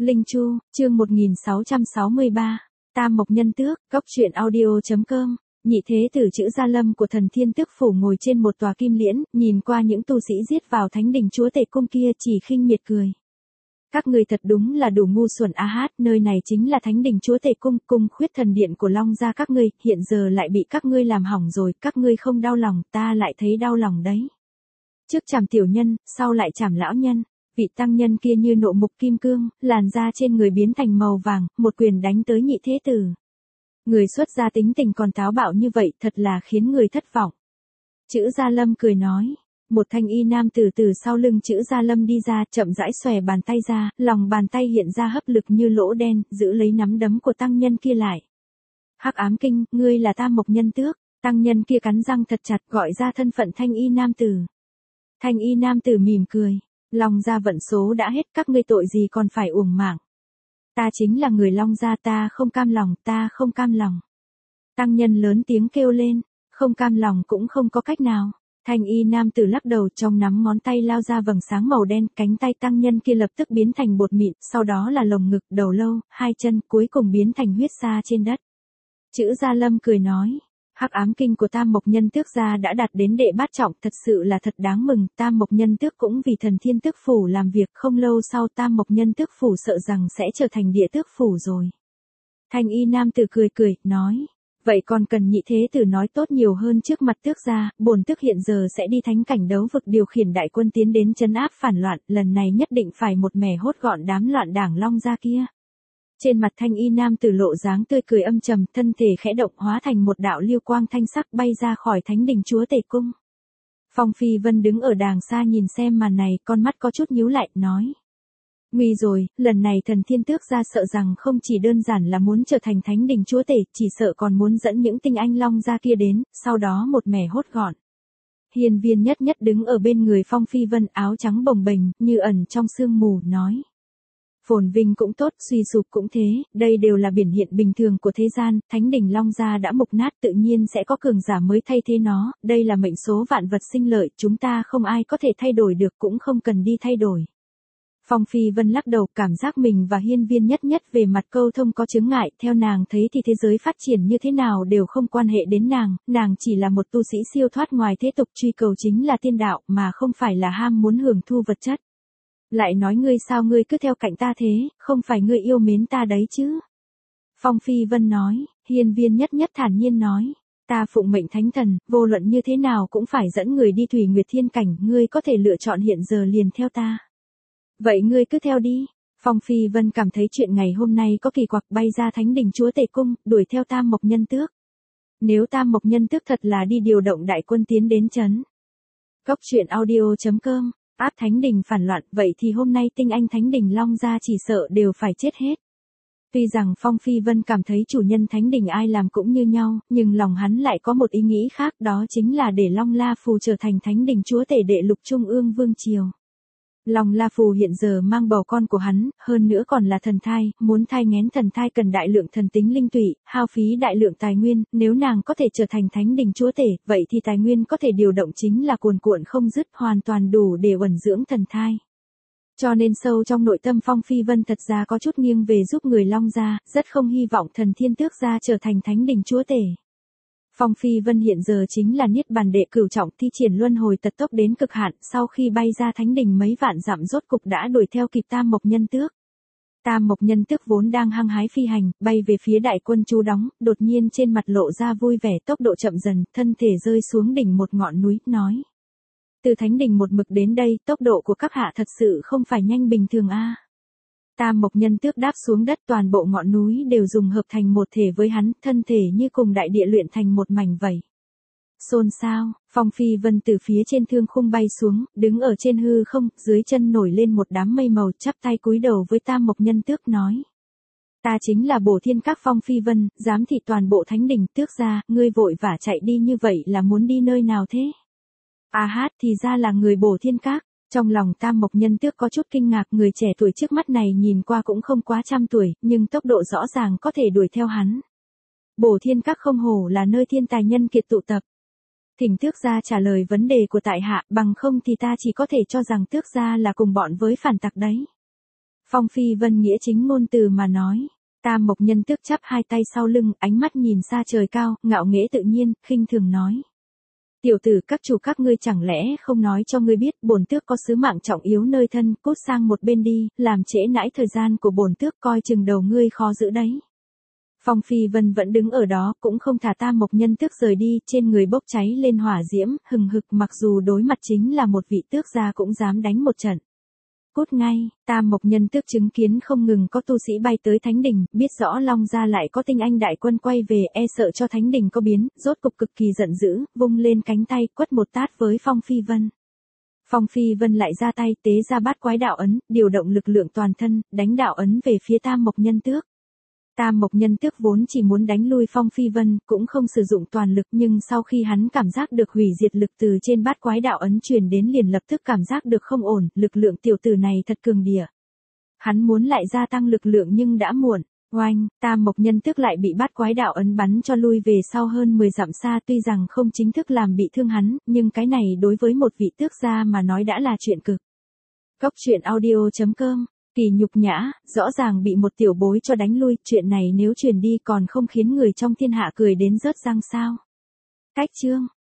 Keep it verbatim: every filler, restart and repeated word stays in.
Linh Chu, chương một nghìn sáu trăm sáu mươi ba, Tam Mộc Nhân Tước, Cốc truyện audio.com. Nhị thế tử Chữ Gia Lâm của Thần Thiên Tước phủ ngồi trên một tòa kim liễn, nhìn qua những tu sĩ giết vào thánh đình chúa tể cung kia chỉ khinh miệt cười. Các ngươi thật đúng là đủ ngu xuẩn a hát, nơi này chính là thánh đình chúa tể cung, cung khuyết thần điện của Long gia các ngươi, hiện giờ lại bị các ngươi làm hỏng rồi, các ngươi không đau lòng, ta lại thấy đau lòng đấy. Trước chảm tiểu nhân, sau lại chảm lão nhân. Vị tăng nhân kia như nộ mục kim cương, làn da trên người biến thành màu vàng, một quyền đánh tới nhị thế tử. Người xuất gia tính tình còn táo bạo như vậy thật là khiến người thất vọng. Chữ Gia Lâm cười nói, một thanh y nam tử từ sau lưng Chữ Gia Lâm đi ra, chậm rãi xòe bàn tay ra, lòng bàn tay hiện ra hấp lực như lỗ đen, giữ lấy nắm đấm của tăng nhân kia lại. Hắc ám kinh, ngươi là Tam Mộc Nhân Tước. Tăng nhân kia cắn răng thật chặt gọi ra thân phận thanh y nam tử. Thanh y nam tử mỉm cười. Long gia vận số đã hết, các ngươi tội gì còn phải uổng mạng. Ta chính là người Long gia, ta không cam lòng, ta không cam lòng. Tăng nhân lớn tiếng kêu lên, không cam lòng cũng không có cách nào. Thanh y nam tử lắc đầu, trong nắm ngón tay lao ra vầng sáng màu đen, cánh tay tăng nhân kia lập tức biến thành bột mịn, sau đó là lồng ngực, đầu lâu, hai chân, cuối cùng biến thành huyết sa trên đất. Chữ Gia Lâm cười nói, Hắc ám kinh của Tam Mộc Nhân Tước gia đã đạt đến đệ bát trọng, thật sự là thật đáng mừng. Tam Mộc Nhân Tước cũng vì Thần Thiên Tước phủ làm việc, không lâu sau Tam Mộc Nhân Tước phủ sợ rằng sẽ trở thành địa tước phủ rồi. Thanh y nam tử cười cười, nói, vậy còn cần nhị thế tử nói tốt nhiều hơn trước mặt tước gia, bổn tước hiện giờ sẽ đi thánh cảnh đấu vực điều khiển đại quân tiến đến trấn áp phản loạn, lần này nhất định phải một mẻ hốt gọn đám loạn đảng Long gia kia. Trên mặt thanh y nam tử lộ dáng tươi cười âm trầm, thân thể khẽ động hóa thành một đạo lưu quang thanh sắc bay ra khỏi thánh đình chúa tể cung. Phong Phi Vân đứng ở đàng xa nhìn xem màn này, con mắt có chút nhíu lại, nói. Nguy rồi, lần này Thần Thiên Tước gia sợ rằng không chỉ đơn giản là muốn trở thành thánh đình chúa tể, chỉ sợ còn muốn dẫn những tinh anh Long gia kia đến, sau đó một mẻ hốt gọn. Hiên Viên Nhất Nhất đứng ở bên người Phong Phi Vân, áo trắng bồng bềnh, như ẩn trong sương mù, nói. Phồn vinh cũng tốt, suy sụp cũng thế, đây đều là biểu hiện bình thường của thế gian, thánh đình Long gia đã mục nát tự nhiên sẽ có cường giả mới thay thế nó, đây là mệnh số vạn vật sinh lợi, chúng ta không ai có thể thay đổi được cũng không cần đi thay đổi. Phong Phi Vân lắc đầu, cảm giác mình và Hiên Viên Nhất Nhất về mặt câu thông có chướng ngại, theo nàng thấy thì thế giới phát triển như thế nào đều không quan hệ đến nàng, nàng chỉ là một tu sĩ siêu thoát ngoài thế tục, truy cầu chính là tiên đạo mà không phải là ham muốn hưởng thu vật chất. Lại nói ngươi sao ngươi cứ theo cạnh ta thế, không phải ngươi yêu mến ta đấy chứ. Phong Phi Vân nói, Hiên Viên Nhất Nhất thản nhiên nói, ta phụng mệnh thánh thần, vô luận như thế nào cũng phải dẫn người đi Thủy Nguyệt Thiên Cảnh, ngươi có thể lựa chọn hiện giờ liền theo ta. Vậy ngươi cứ theo đi. Phong Phi Vân cảm thấy chuyện ngày hôm nay có kỳ quặc, bay ra thánh đình chúa tể cung, đuổi theo Tam Mộc Nhân Tước. Nếu Tam Mộc Nhân Tước thật là đi điều động đại quân tiến đến trấn Cốc truyện audio.com. áp thánh đình phản loạn, vậy thì hôm nay tinh anh thánh đình Long gia chỉ sợ đều phải chết hết. Tuy rằng Phong Phi Vân cảm thấy chủ nhân thánh đình ai làm cũng như nhau, nhưng lòng hắn lại có một ý nghĩ khác, đó chính là để Long La Phù trở thành thánh đình chúa tể đệ lục trung ương vương triều. Long La Phù hiện giờ mang bầu con của hắn, hơn nữa còn là thần thai, muốn thai nghén thần thai cần đại lượng thần tính linh tụy, hao phí đại lượng tài nguyên, nếu nàng có thể trở thành thánh đình chúa tể, vậy thì tài nguyên có thể điều động chính là cuồn cuộn không dứt, hoàn toàn đủ để uẩn dưỡng thần thai. Cho nên sâu trong nội tâm Phong Phi Vân thật ra có chút nghiêng về giúp người Long gia, rất không hy vọng Thần Thiên Tước gia trở thành thánh đình chúa tể. Phong Phi Vân hiện giờ chính là niết bàn đệ cửu trọng, thi triển luân hồi tật tốc đến cực hạn, sau khi bay ra thánh đình mấy vạn dặm rốt cục đã đuổi theo kịp Tam Mộc Nhân Tước. Tam Mộc Nhân Tước vốn đang hăng hái phi hành, bay về phía đại quân trú đóng, đột nhiên trên mặt lộ ra vui vẻ, tốc độ chậm dần, thân thể rơi xuống đỉnh một ngọn núi, nói. Từ thánh đình một mực đến đây, tốc độ của các hạ thật sự không phải nhanh bình thường a. Tam Mộc Nhân Tước đáp xuống đất, toàn bộ ngọn núi đều dùng hợp thành một thể với hắn, thân thể như cùng đại địa luyện thành một mảnh vậy. Xôn xao, Phong Phi Vân từ phía trên thương khung bay xuống, đứng ở trên hư không, dưới chân nổi lên một đám mây màu, chắp tay cúi đầu với Tam Mộc Nhân Tước nói. Ta chính là Bổ Thiên Các Phong Phi Vân, giám thị toàn bộ thánh đình, tước gia, ngươi vội vã chạy đi như vậy là muốn đi nơi nào thế? À hát, thì ra là người Bổ Thiên Các. Trong lòng Tam Mộc Nhân Tước có chút kinh ngạc, người trẻ tuổi trước mắt này nhìn qua cũng không quá trăm tuổi, nhưng tốc độ rõ ràng có thể đuổi theo hắn. Bổ Thiên Các không hổ là nơi thiên tài nhân kiệt tụ tập. Thỉnh tước gia trả lời vấn đề của tại hạ, bằng không thì ta chỉ có thể cho rằng tước gia là cùng bọn với phản tặc đấy. Phong Phi Vân nghĩa chính ngôn từ mà nói. Tam Mộc Nhân Tước chắp hai tay sau lưng, ánh mắt nhìn xa trời cao, ngạo nghễ tự nhiên, khinh thường nói. Tiểu tử, các chủ các ngươi chẳng lẽ không nói cho ngươi biết, bổn tước có sứ mạng trọng yếu nơi thân, cút sang một bên đi, làm trễ nãi thời gian của bổn tước, coi chừng đầu ngươi khó giữ đấy. Phong Phi Vân vẫn đứng ở đó, cũng không thả Tam Mộc Nhân Tước rời đi, trên người bốc cháy lên hỏa diễm, hừng hực, mặc dù đối mặt chính là một vị tước gia cũng dám đánh một trận. Cút ngay, Tam Mộc Nhân Tước chứng kiến không ngừng có tu sĩ bay tới thánh đỉnh, biết rõ Long gia lại có tinh anh đại quân quay về, e sợ cho thánh đỉnh có biến, rốt cục cực kỳ giận dữ, vung lên cánh tay, quất một tát với Phong Phi Vân. Phong Phi Vân lại ra tay, tế ra bát quái đạo ấn, điều động lực lượng toàn thân, đánh đạo ấn về phía Tam Mộc Nhân Tước. Tam Mộc Nhân Tước vốn chỉ muốn đánh lui Phong Phi Vân, cũng không sử dụng toàn lực, nhưng sau khi hắn cảm giác được hủy diệt lực từ trên bát quái đạo ấn truyền đến, liền lập tức cảm giác được không ổn, lực lượng tiểu tử này thật cường địa. Hắn muốn lại gia tăng lực lượng nhưng đã muộn. Oanh, Tam Mộc Nhân Tước lại bị bát quái đạo ấn bắn cho lui về sau hơn mười dặm xa, tuy rằng không chính thức làm bị thương hắn, nhưng cái này đối với một vị tước gia mà nói đã là chuyện cực. Cốc truyện audio chấm com. Kỳ nhục nhã, rõ ràng bị một tiểu bối cho đánh lui, chuyện này nếu truyền đi còn không khiến người trong thiên hạ cười đến rớt răng sao. Cách chương.